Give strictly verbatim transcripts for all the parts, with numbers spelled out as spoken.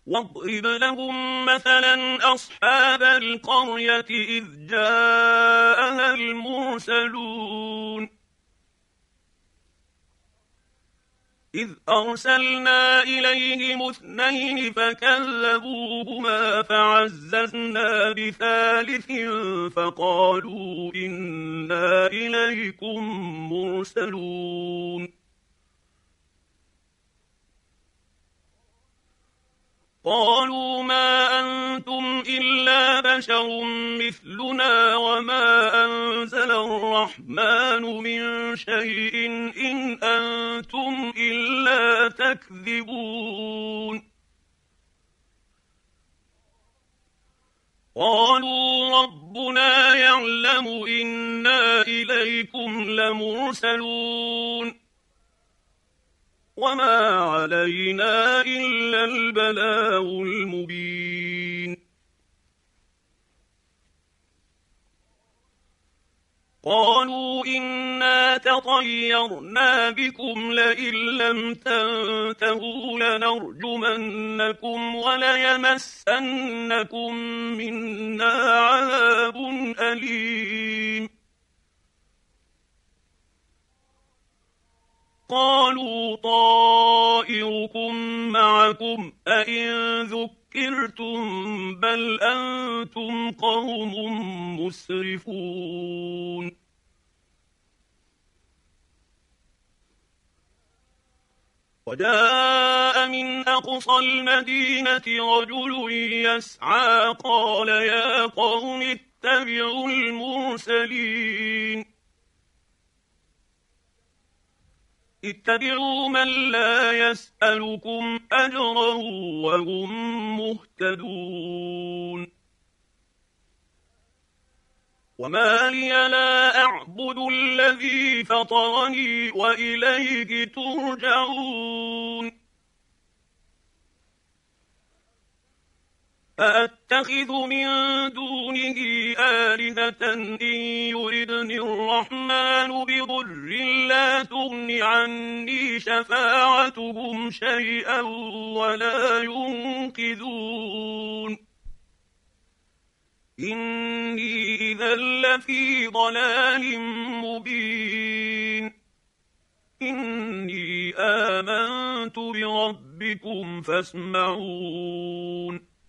واضرب لهم مثلا أصحاب القرية إذ جاءها المرسلون إذ أرسلنا إليهم اثنين فكذبوهما فعززنا بثالث فقالوا إنا إليكم مرسلون قالوا ما أنتم إلا بشر مثلنا وما أنزل الرحمن من شيء إن أنتم إلا تكذبون قالوا ربنا يعلم إنا إليكم لمرسلون وما علينا إلا البلاغ المبين قالوا إنا تطيرنا بكم لئن لم تنتهوا لنرجمنكم وليمسنكم منا عذاب أليم قالوا طائركم معكم أئن ذكرتم بل أنتم قوم مسرفون وجاء من أقصى المدينة رجل يسعى قال يا قوم اتبعوا المرسلين اتبعوا من لا يسألكم أجرا وهم مهتدون وما لي لا أعبد الذي فطرني وإليه ترجعون أأتخذ من دونه آلهة إن يردني الرحمن بضر لا تغن عني شفاعتهم شيئا ولا ينقذون إني إذا لفي ضلال مبين إني آمنت بربكم فاسمعون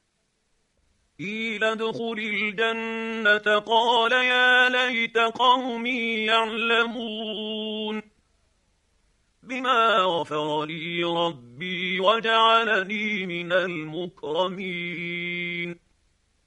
قيل ادخل الجنة قال يا ليت قومي يعلمون بما غفر لي ربي وجعلني من المكرمين